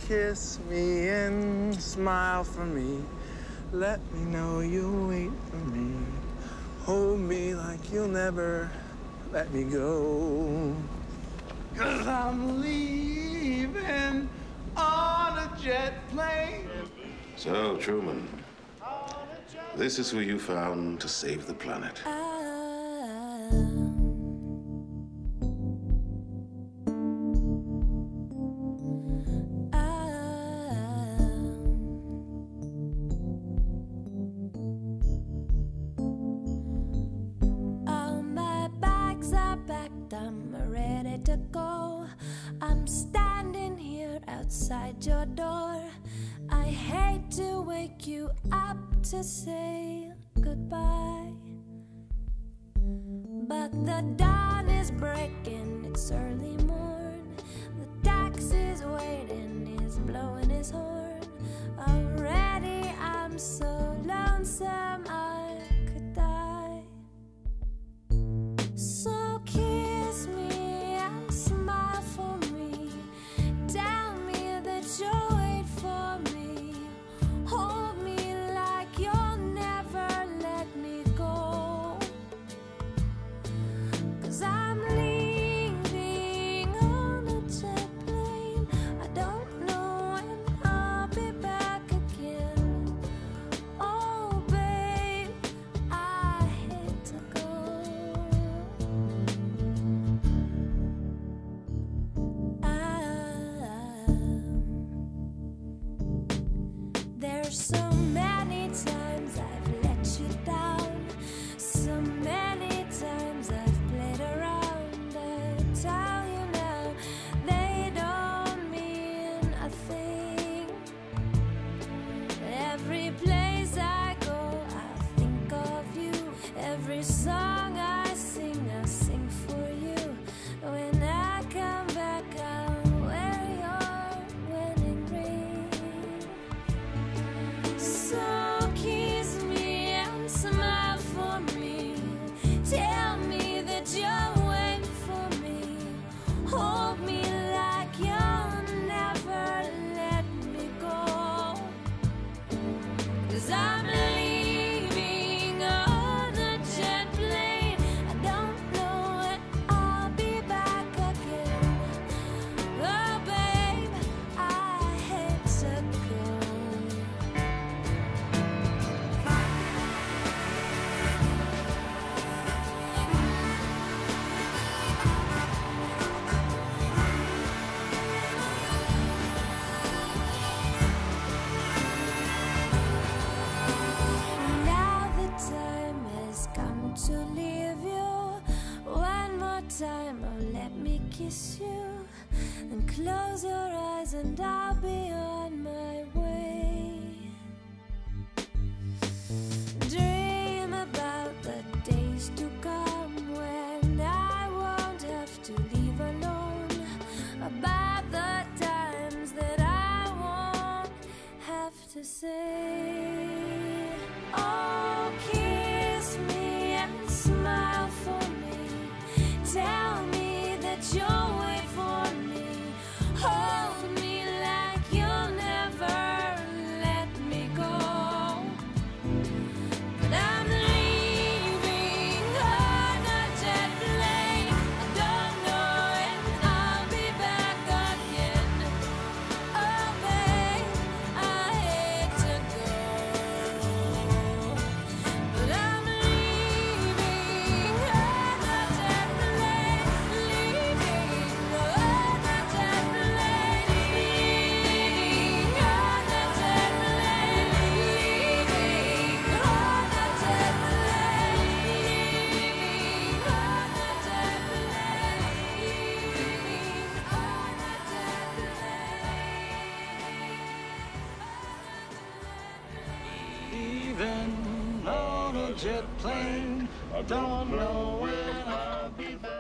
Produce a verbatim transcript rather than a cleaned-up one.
kiss me and smile for me. Let me know you'll wait for me. Hold me like you'll never let me go. 'Cause I'm leaving on a jet plane. So, Truman, this is who you found to save the planet. I'm ready to go. I'm standing here outside your door. I hate to wake you up to say goodbye, but the dawn is breaking, it's early morn. The taxi's waiting, he's blowing his horn. Already I'm so lonesome I could die. So kiss me and smile for me. Tell me that you'll wait for me. Hold me like you'll never let me go. 'Cause I'm leaving on a jet plane. I don't know when I'll be back again. Oh babe, I hate to go. There's so many times I've let you down. So many times I've played around. I tell you now, they don't mean a thing. Every place I go, I think of you. Every song I sing, I sing for you. When I come back, I'll wear your wedding ring. So kiss me and smile for me. Tell me that you'll wait for me. Hold me like you'll never let me go. 'Cause I'm leaving on a jet plane. I don't know when I'll be back again. Oh babe, I hate to go. Now the time has come to leave you. One more time, oh let me kiss you. And close your eyes and I'll be on my way. Dream about the days to come when I won't have to leave alone. About the times that I won't have to say. Oh, kiss me and smile for me. Tell me that you'll wait for me. Hold me like you'll never let me go. But I'm leaving on a jet plane. I don't know when I'll be back again. Oh babe, I hate to go. But I'm leaving on a jet plane. Leaving on a jet plane. Leaving on a jet plane. Leaving on a jet plane. Leaving on a jet plane. Leaving on a jet plane. Even on a jet plane, I don't know when I'll be back.